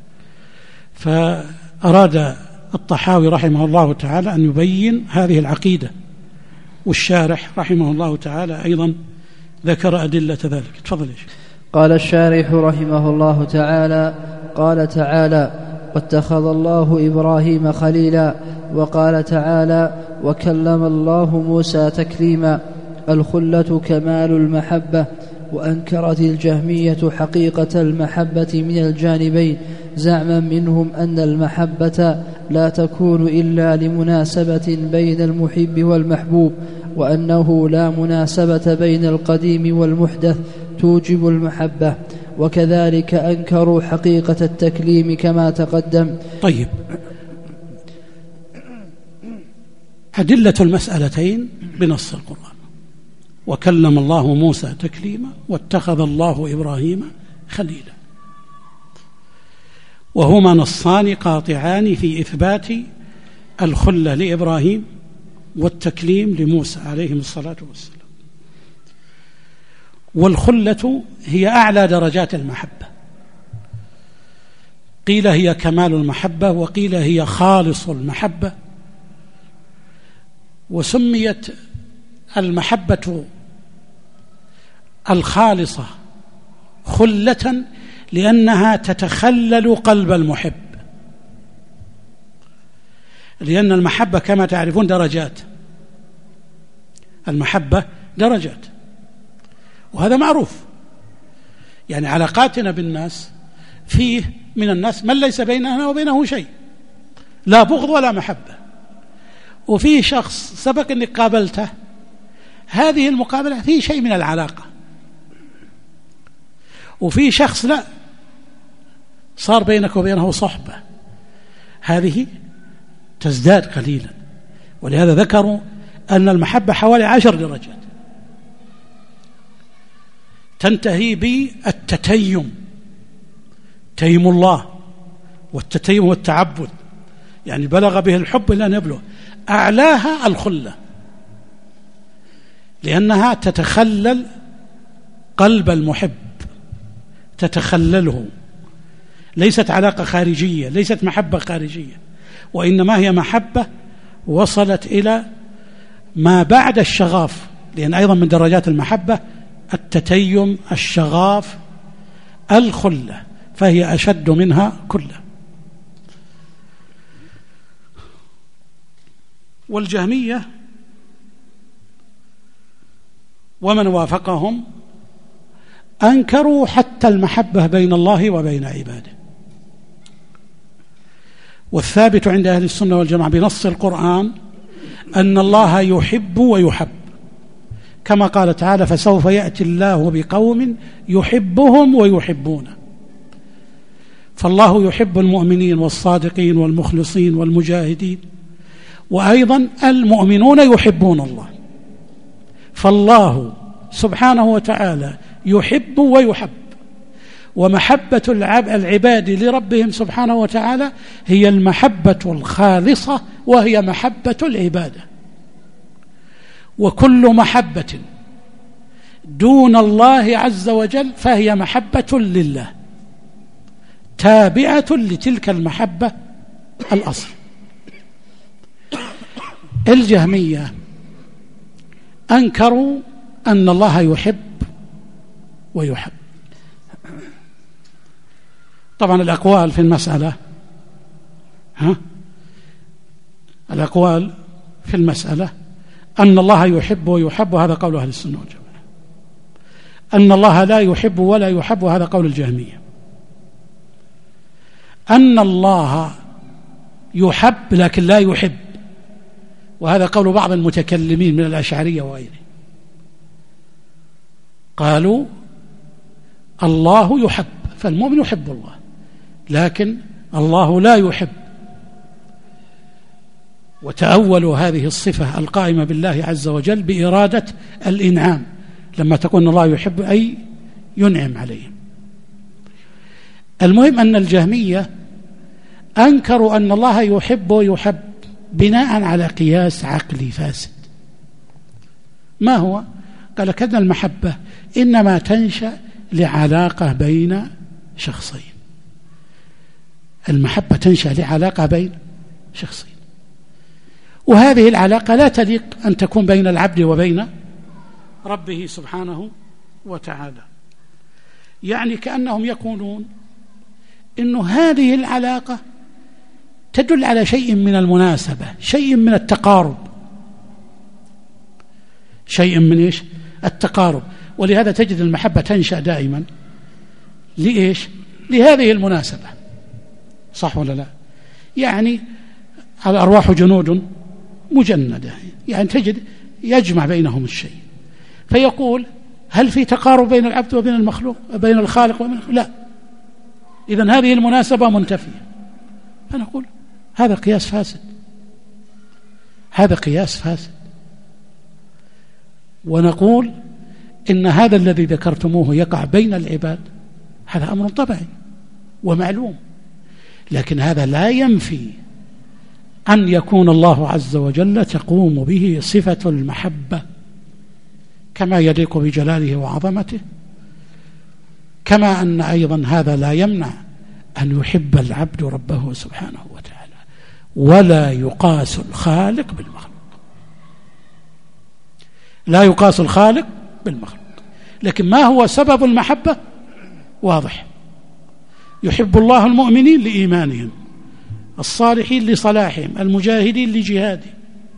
فأراد الطحاوي رحمه الله تعالى أن يبين هذه العقيدة، والشارح رحمه الله تعالى أيضا ذكر أدلة ذلك. تفضل. قال الشارح رحمه الله تعالى: قال تعالى: واتخذ الله إبراهيم خليلا، وقال تعالى: وكلم الله موسى تكليما. الخلة كمال المحبة. وأنكرت الجهمية حقيقة المحبة من الجانبين، زعما منهم أن المحبة لا تكون إلا لمناسبة بين المحب والمحبوب، وأنه لا مناسبة بين القديم والمحدث توجب المحبة، وكذلك أنكروا حقيقة التكليم كما تقدم. طيب، أدلة المسألتين بنص القرآن: وكلم الله موسى تكليما، واتخذ الله إبراهيم خليلا، وهما نصان قاطعان في إثبات الخلة لإبراهيم والتكليم لموسى عليهم الصلاة والسلام. والخلة هي أعلى درجات المحبة، قيل هي كمال المحبة، وقيل هي خالص المحبة. وسميت المحبة الخالصة خلة لأنها تتخلل قلب المحب، لأن المحبة كما تعرفون درجات، المحبة درجات، وهذا معروف. يعني علاقاتنا بالناس، فيه من الناس من ليس بيننا وبينه شيء، لا بغض ولا محبة، وفيه شخص سبق أنك قابلته، هذه المقابلة فيه شيء من العلاقة، وفيه شخص لا، صار بينك وبينه صحبة، هذه تزداد قليلا. ولهذا ذكروا أن المحبة حوالي 10 درجات، تنتهي بالتتيم، تيم الله، والتتيم والتعبد، يعني بلغ به الحب إلى أن يبلغ. أعلاها الخلة، لأنها تتخلل قلب المحب، تتخلله، ليست علاقة خارجية، ليست محبة خارجية، وإنما هي محبة وصلت إلى ما بعد الشغاف، لأن أيضا من درجات المحبة التتيم، الشغاف، الخلة، فهي أشد منها كلها. والجهمية ومن وافقهم أنكروا حتى المحبة بين الله وبين عباده. والثابت عند أهل السنة والجماعة بنص القرآن أن الله يحب ويحب، كما قال تعالى: فسوف يأتي الله بقوم يحبهم ويحبونه. فالله يحب المؤمنين والصادقين والمخلصين والمجاهدين، وأيضا المؤمنون يحبون الله. فالله سبحانه وتعالى يحب ويحب، ومحبة العباد لربهم سبحانه وتعالى هي المحبة الخالصة، وهي محبة العبادة. وكل محبة دون الله عز وجل فهي محبة لله، تابعة لتلك المحبة الأصل. الجهمية أنكروا أن الله يحب ويحب. طبعا الأقوال في المسألة الأقوال في المسألة أن الله يحب ويحب، وهذا قول أهل السنة والجماعة. أن الله لا يحب ولا يحب، وهذا قول الجهمية. أن الله يحب لكن لا يحب، وهذا قول بعض المتكلمين من الأشعرية وغيره. قالوا الله يحب، فالمؤمن يحب الله، لكن الله لا يحب. وتأولوا هذه الصفة القائمة بالله عز وجل بإرادة الإنعام، لما تكون الله يحب أي ينعم عليهم. المهم أن الجهمية أنكروا أن الله يحب ويحب بناء على قياس عقلي فاسد. ما هو؟ قال كأن المحبة إنما تنشأ لعلاقة بين شخصين. المحبة تنشأ لعلاقة بين شخصين، وهذه العلاقة لا تليق أن تكون بين العبد وبين ربه سبحانه وتعالى. يعني كأنهم يقولون إن هذه العلاقة تدل على شيء من المناسبة، شيء من التقارب، شيء من إيش؟ التقارب. ولهذا تجد المحبة تنشأ دائما لإيش؟ لهذه المناسبة، صح ولا لا؟ يعني الأرواح جنود مجندة، يعني تجد يجمع بينهم الشيء، فيقول هل في تقارب بين العبد وبين المخلوق، بين الخالق وبين المخلوق؟ لا. إذن هذه المناسبة منتفية. فنقول هذا قياس فاسد، هذا قياس فاسد. ونقول إن هذا الذي ذكرتموه يقع بين العباد، هذا أمر طبيعي ومعلوم، لكن هذا لا ينفي أن يكون الله عز وجل تقوم به صفة المحبة كما يليق بجلاله وعظمته، كما أن أيضا هذا لا يمنع أن يحب العبد ربه سبحانه وتعالى. ولا يقاس الخالق بالمخلوق، لا يقاس الخالق بالمخلوق. لكن ما هو سبب المحبة؟ واضح. يحب الله المؤمنين لإيمانهم، الصالحين لصلاحهم، المجاهدين لجهادهم.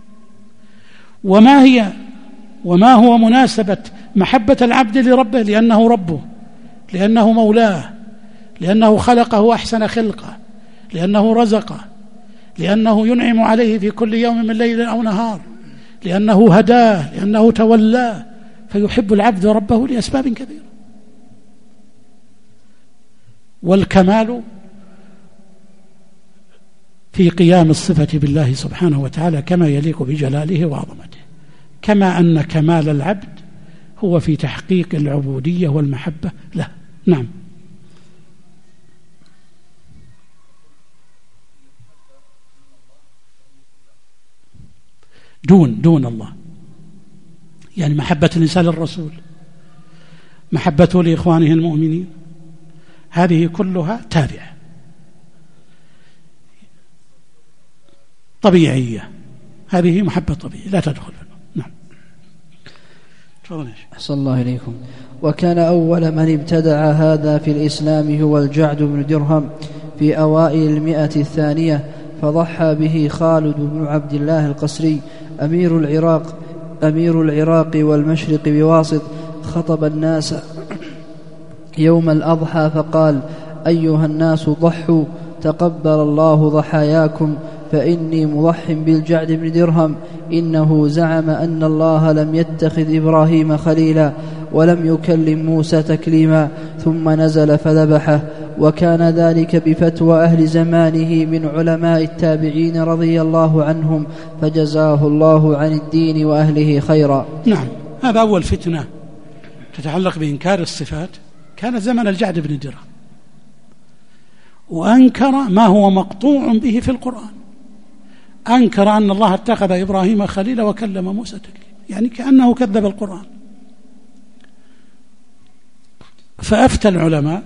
وما هو مناسبة محبة العبد لربه؟ لأنه ربه، لأنه مولاه، لأنه خلقه أحسن خلقه، لأنه رزقه، لأنه ينعم عليه في كل يوم من ليل أو نهار، لأنه هداه، لأنه تولاه. فيحب العبد ربه لأسباب كثيرة. والكمال في قيام الصفة بالله سبحانه وتعالى كما يليق بجلاله وعظمته، كما أن كمال العبد هو في تحقيق العبودية والمحبة له. نعم. دون الله، يعني محبة الإنسان للرسول، محبته لإخوانه المؤمنين، هذه كلها تابعة طبيعية، هذه محبة طبيعية لا تدخل في نعم. أحسن الله إليكم. وكان أول من ابتدع هذا في الإسلام هو الجعد بن درهم في أوائل 100 فضحى به خالد بن عبد الله القسري أمير العراق والمشرق بواسط، خطب الناس يوم الأضحى فقال: أيها الناس ضحوا تقبل الله ضحاياكم، فإني مضح بالجعد بن درهم، إنه زعم أن الله لم يتخذ إبراهيم خليلا ولم يكلم موسى تكليما، ثم نزل فذبحه. وكان ذلك بفتوى أهل زمانه من علماء التابعين رضي الله عنهم، فجزاه الله عن الدين وأهله خيرا. نعم، هذا أول فتنة تتعلق بإنكار الصفات كان زمن الجعد بن درهم، وأنكر ما هو مقطوع به في القرآن، أنكر أن الله اتخذ إبراهيم خليلا وكلم موسى تكليما، يعني كأنه كذب القرآن. فأفتى العلماء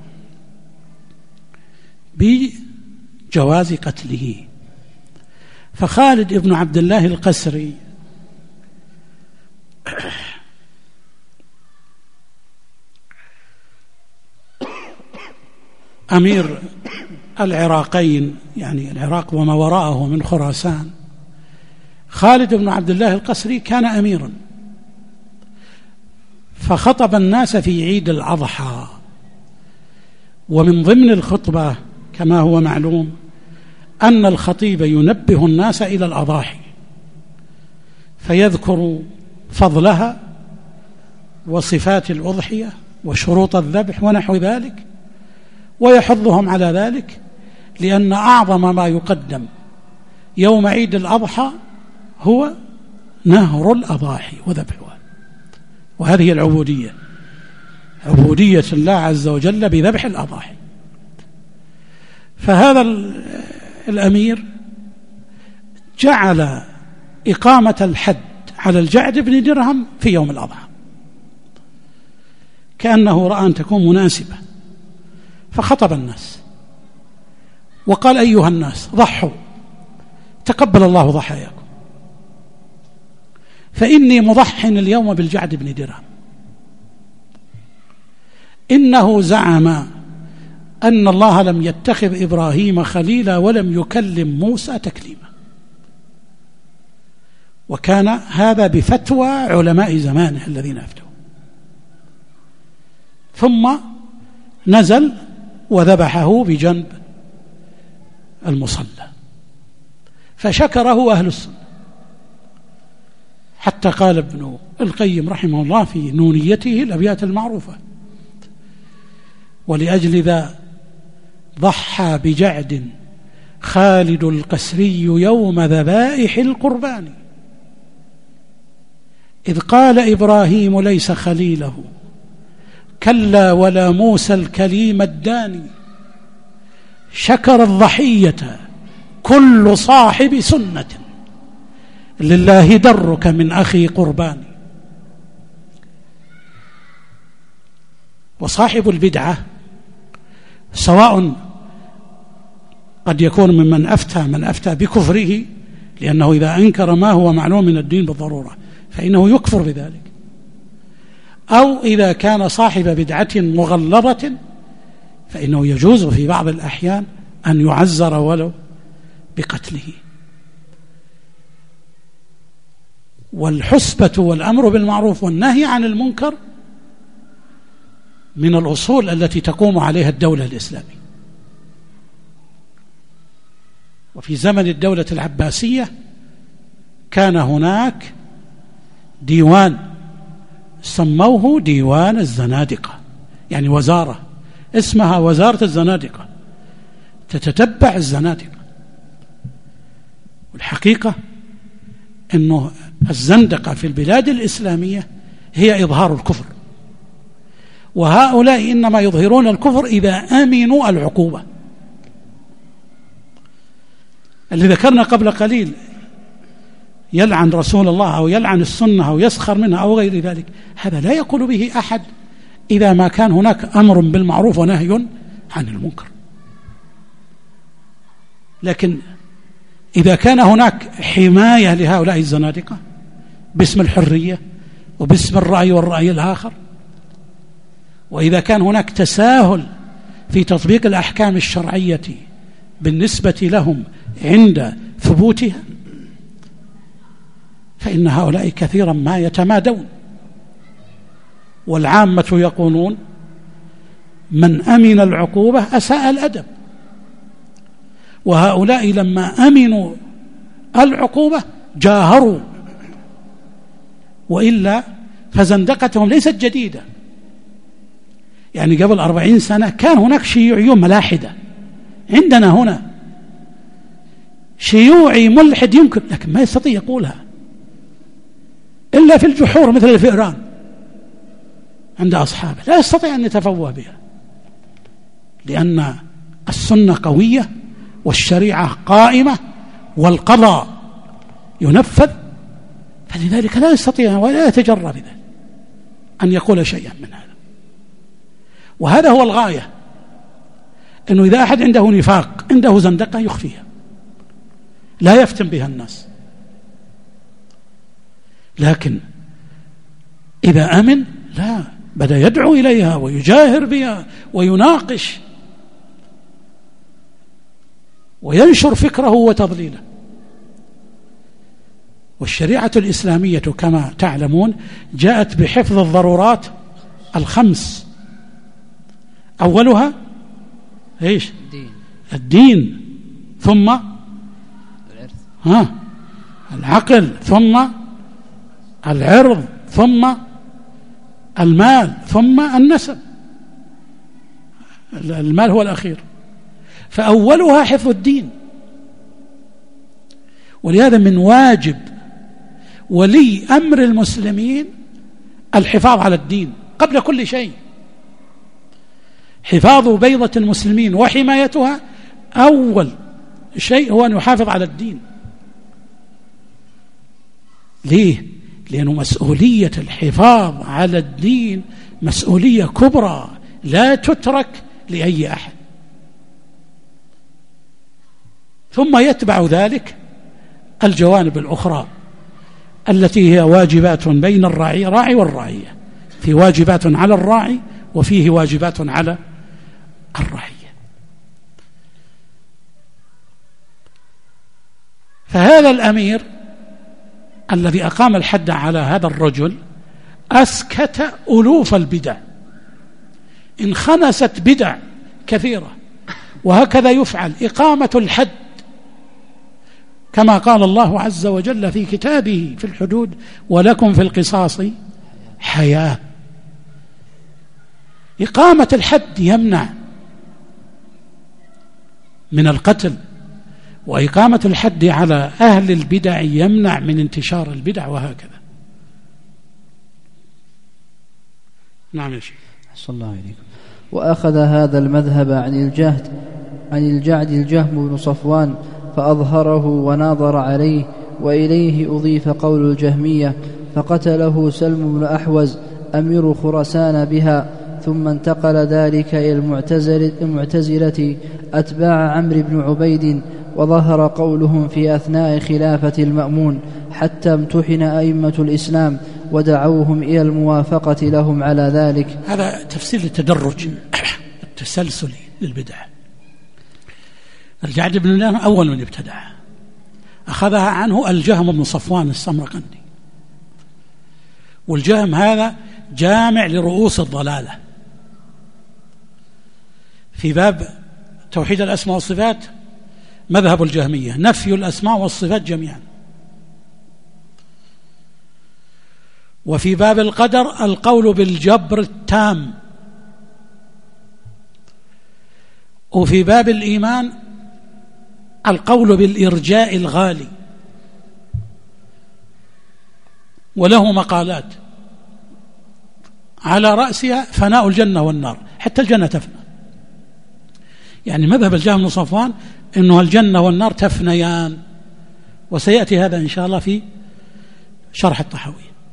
بجواز قتله. فخالد بن عبد الله القسري أمير العراقين، يعني العراق وما وراءه من خراسان، خالد بن عبد الله القسري، كان أميرا، فخطب الناس في عيد الأضحى، ومن ضمن الخطبة كما هو معلوم أن الخطيب ينبه الناس إلى الأضاحي، فيذكر فضلها وصفات الأضحية وشروط الذبح ونحو ذلك، ويحضهم على ذلك، لأن أعظم ما يقدم يوم عيد الأضحى هو نهر الأضاحي وذبحها، وهذه العبودية، عبودية الله عز وجل بذبح الأضاحي. فهذا الأمير جعل إقامة الحد على الجعد بن درهم في يوم الأضحى، كأنه رأى أن تكون مناسبة، فخطب الناس وقال: أيها الناس، ضحوا، تقبل الله ضحاياكم، فإني مضح اليوم بالجعد بن درهم. إنه زعم أن الله لم يتخذ إبراهيم خليلا ولم يكلم موسى تكليما، وكان هذا بفتوى علماء زمانه الذين أفتوا. ثم نزل وذبحه بجنب المصلى، فشكره أهل السنة، حتى قال ابن القيم رحمه الله في نونيته الأبيات المعروفة: ولأجل ذا ضحى بجعد خالد القسري يوم ذبائح القربان، إذ قال إبراهيم ليس خليله كلا ولا موسى الكليم الداني، شكر الضحية كل صاحب سنة لله درك من أخي قربان. وصاحب البدعة سواء قد يكون ممن أفتى بكفره، لأنه إذا أنكر ما هو معلوم من الدين بالضرورة فإنه يكفر بذلك، أو إذا كان صاحب بدعة مغلظة فإنه يجوز في بعض الأحيان أن يعزر ولو بقتله. والحسبة والأمر بالمعروف والنهي عن المنكر من الأصول التي تقوم عليها الدولة الإسلامية. وفي زمن الدولة العباسية كان هناك ديوان سموه ديوان الزنادقة، يعني وزارة اسمها وزارة الزنادقة تتتبع الزنادقة. والحقيقة أنه الزندقة في البلاد الإسلامية هي إظهار الكفر، وهؤلاء إنما يظهرون الكفر إذا آمنوا العقوبة. اللي ذكرنا قبل قليل يلعن رسول الله أو يلعن السنة أو يسخر منها أو غير ذلك، هذا لا يقول به أحد إذا ما كان هناك أمر بالمعروف ونهي عن المنكر. لكن إذا كان هناك حماية لهؤلاء الزنادقة باسم الحرية وباسم الرأي والرأي الآخر، وإذا كان هناك تساهل في تطبيق الأحكام الشرعية بالنسبة لهم عند ثبوتها، فإن هؤلاء كثيرا ما يتمادون. والعامة يقولون من أمن العقوبة أساء الأدب، وهؤلاء لما أمنوا العقوبة جاهروا، وإلا فزندقتهم ليست جديدة. يعني قبل 40 سنة كان هناك شيوعيون ملاحدة، عندنا هنا شيوعي ملحد يمكن، لكن ما يستطيع يقولها إلا في الجحور مثل الفئران عند أصحابه، لا يستطيع أن يتفوه بها، لأن السنة قوية والشريعة قائمة والقضاء ينفذ، فلذلك لا يستطيع ولا يتجرأ بذلك أن يقول شيئا من هذا. وهذا هو الغاية، أنه إذا أحد عنده نفاق عنده زندقة يخفيها، لا يفتن بها الناس. لكن إذا أمن لا، بدأ يدعو إليها ويجاهر بها ويناقش وينشر فكره وتضليله. والشريعة الإسلامية كما تعلمون جاءت بحفظ الضرورات الخمس، أولها إيش؟ الدين، ثم العقل، ثم العرض، ثم المال، ثم النسب. المال هو الأخير، فأولها حفظ الدين. ولهذا من واجب ولي أمر المسلمين الحفاظ على الدين قبل كل شيء. حفاظ بيضة المسلمين وحمايتها أول شيء هو أن يحافظ على الدين. ليه؟ لأنه مسؤولية الحفاظ على الدين مسؤولية كبرى لا تترك لأي أحد. ثم يتبع ذلك الجوانب الأخرى التي هي واجبات بين الراعي والرعية. في واجبات على الراعي وفيه واجبات على الرعية. فهذا الأمير الذي أقام الحد على هذا الرجل أسكت ألوف البدع، انخنست بدع كثيرة. وهكذا يفعل إقامة الحد كما قال الله عز وجل في كتابه في الحدود: ولكم في القصاص حياة. إقامة الحد يمنع من القتل، وإقامة الحد على أهل البدع يمنع من انتشار البدع، وهكذا. نعم يا شيخ. أحسن الله إليكم. وأخذ هذا المذهب عن الجعد الجهم بن صفوان فأظهره وناظر عليه، وإليه أضيف قول الجهمية، فقتله سلم بن أحوز أمير خراسان بها، ثم انتقل ذلك إلى المعتزلة أتباع عمرو بن عبيد، وظهر قولهم في أثناء خلافة المأمون حتى امتحن أئمة الإسلام ودعوهم إلى الموافقة لهم على ذلك. هذا تفسير التدرج التسلسلي للبدع. الجعد بن الله أول من ابتدع، أخذها عنه الجهم بن صفوان السمرقندي. والجهم هذا جامع لرؤوس الضلالة في باب توحيد الأسماء والصفات. مذهب الجهمية نفي الأسماء والصفات جميعا. وفي باب القدر القول بالجبر التام. وفي باب الإيمان القول بالإرجاء الغالي. وله مقالات على رأسها فناء الجنة والنار، حتى الجنة تفنى. يعني مذهب الجهم بن صفوان إنه الجنة والنار تفنيان، وسيأتي هذا إن شاء الله في شرح الطحاوي.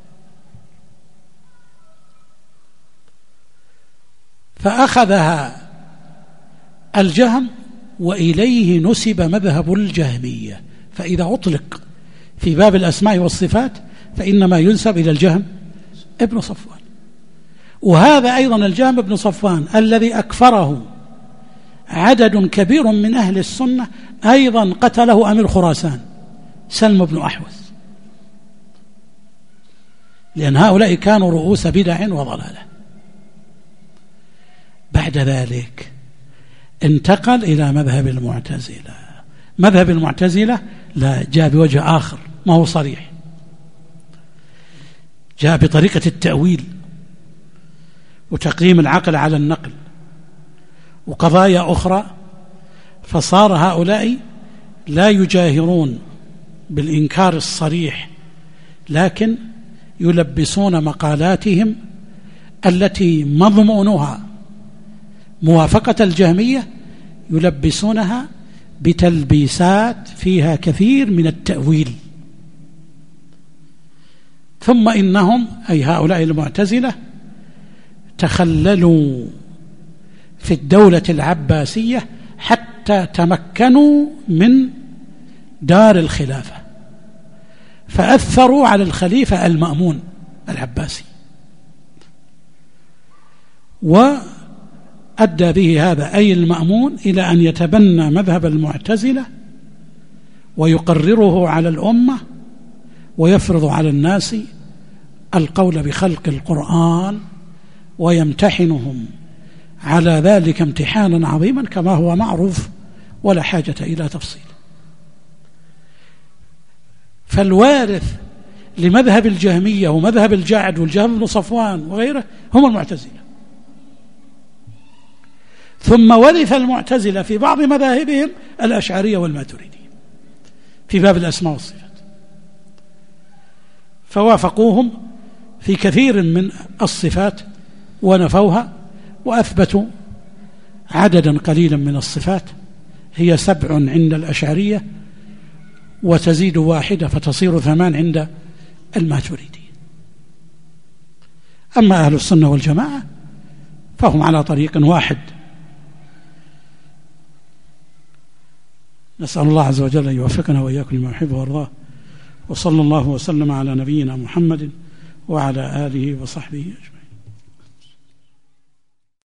فأخذها الجهم وإليه نسب مذهب الجهمية. فإذا أطلق في باب الأسماء والصفات فإنما ينسب إلى الجهم ابن صفوان. وهذا أيضا الجهم ابن صفوان الذي أكفره عدد كبير من أهل السنة أيضا قتله أمير خراسان سلم بن أحوز، لأن هؤلاء كانوا رؤوس بدع وضلالة. بعد ذلك انتقل إلى مذهب المعتزلة. مذهب المعتزلة لا، جاء بوجه آخر ما هو صريح، جاء بطريقة التأويل وتقديم العقل على النقل وقضايا أخرى. فصار هؤلاء لا يجاهرون بالإنكار الصريح، لكن يلبسون مقالاتهم التي مضمونها موافقة الجهمية، يلبسونها بتلبيسات فيها كثير من التأويل. ثم إنهم أي هؤلاء المعتزلة تخللوا في الدولة العباسية حتى تمكنوا من دار الخلافة، فأثروا على الخليفة المأمون العباسي وأدى به هذا أي المأمون إلى أن يتبنى مذهب المعتزلة ويقرره على الأمة ويفرض على الناس القول بخلق القرآن ويمتحنهم على ذلك امتحانا عظيما كما هو معروف ولا حاجة إلى تفصيل. فالوارث لمذهب الجهمية ومذهب الجعد والجهم بن صفوان وغيره هم المعتزلة، ثم ورث المعتزلة في بعض مذاهبهم الأشعرية والماتريدية في باب الأسماء والصفات، فوافقوهم في كثير من الصفات ونفوها وأثبتوا عددا قليلا من الصفات، هي 7 عند الأشعرية وتزيد 1 فتصير 8 عند الماتريدي. أما أهل السنة والجماعة فهم على طريق واحد. نسأل الله عز وجل أن يوفقنا وإياكم لما يحب ويرضاه، وصلى الله وسلم على نبينا محمد وعلى آله وصحبه أجمعين.